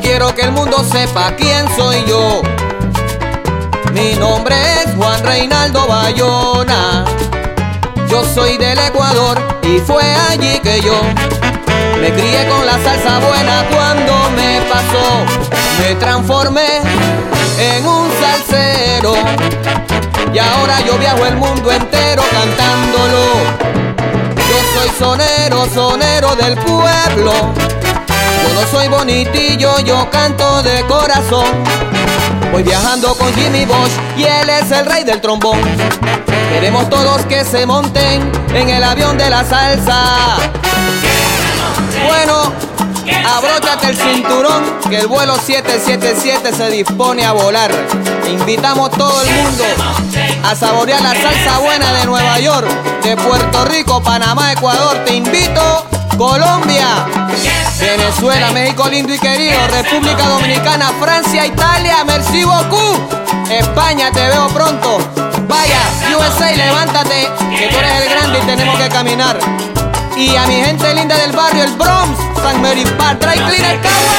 quiero que el mundo sepa quién soy yo. Mi nombre es Juan Reinaldo Bayona. Yo soy del Ecuador y fue allí que yo me crié con la salsa buena. Cuando me pasó, me transformé en un salsero y ahora yo viajo el mundo entero cantándolo. Yo soy sonero, sonero del pueblo. Yo no soy bonitillo, yo canto de corazón. Voy viajando con Jimmy Bosch y él es el rey del trombón. Queremos todos que se monten en el avión de la salsa. Bueno, abróchate el cinturón que el vuelo 777 se dispone a volar. Invitamos todo el mundo a saborear la salsa buena de Nueva York, de Puerto Rico, Panamá, Ecuador. Te invito, Colombia, Venezuela, México lindo y querido, República Dominicana, Francia, Italia, merci beaucoup. España, te veo pronto. Vaya, USA, levántate, que tú eres el grande y tenemos que caminar. Y a mi gente linda del barrio, el Bronx, San Mary Park, Dry Cleaner,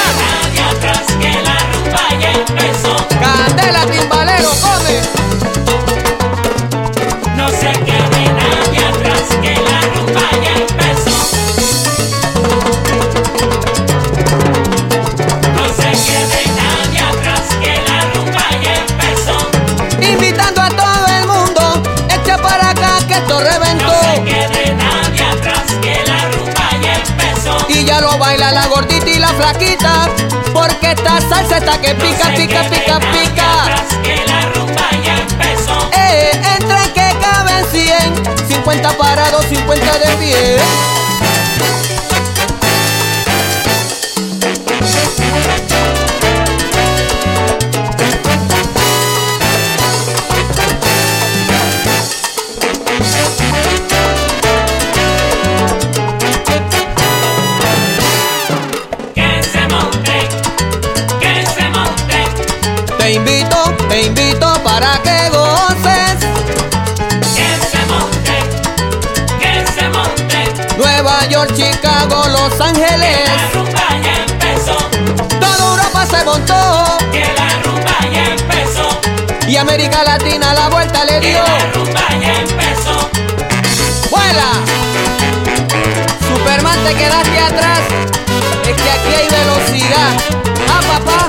Candela, timbalero, come. No se quede nadie atrás, que la rumba ya empezó. No se quede nadie atrás, que la rumba ya empezó. Invitando a todo el mundo, echa para acá que esto reventó. No se quede nadie atrás, que la rumba ya empezó. Y ya lo baila la gordita y la flaquita, porque esta salsa está que pica, pica, pica, pica. Atrás, que la rumba ya empezó. Entra que caben 100, 50 parados, 50 de pie. Te invito para que goces. Que se monte. Nueva York, Chicago, Los Ángeles. La rumba ya empezó. Toda Europa se montó. Que la rumba ya empezó. Y América Latina la vuelta le Que dio. la rumba ya empezó. ¡Vuela! Superman, te quedaste atrás. Es que aquí hay velocidad. ¡Ah, papá!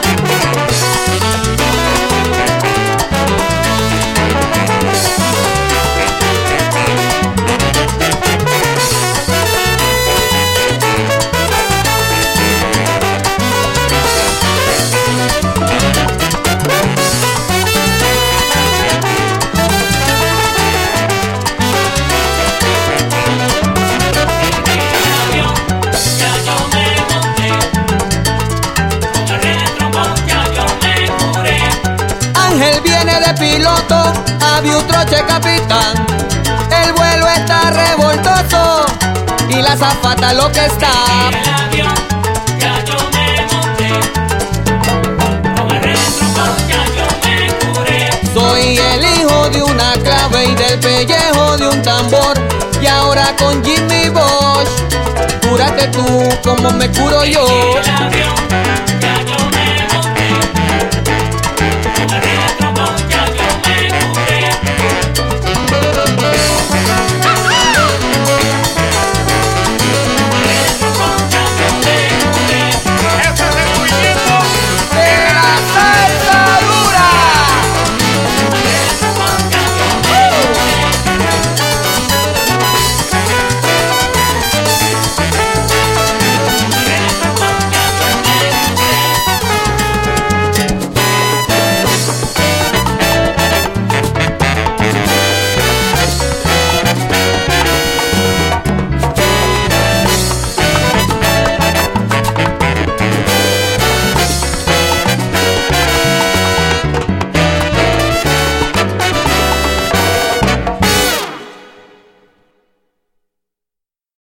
Ángel viene de piloto, aviutroche capitán. El vuelo está revoltoso y la azafata lo que está. El avión, ya yo me monté. Con el retrombón ya yo me curé. Soy el hijo de una clave y del pellejo de un tambor. Y ahora con Jimmy Bosch, cúrate tú como me curo yo. El avión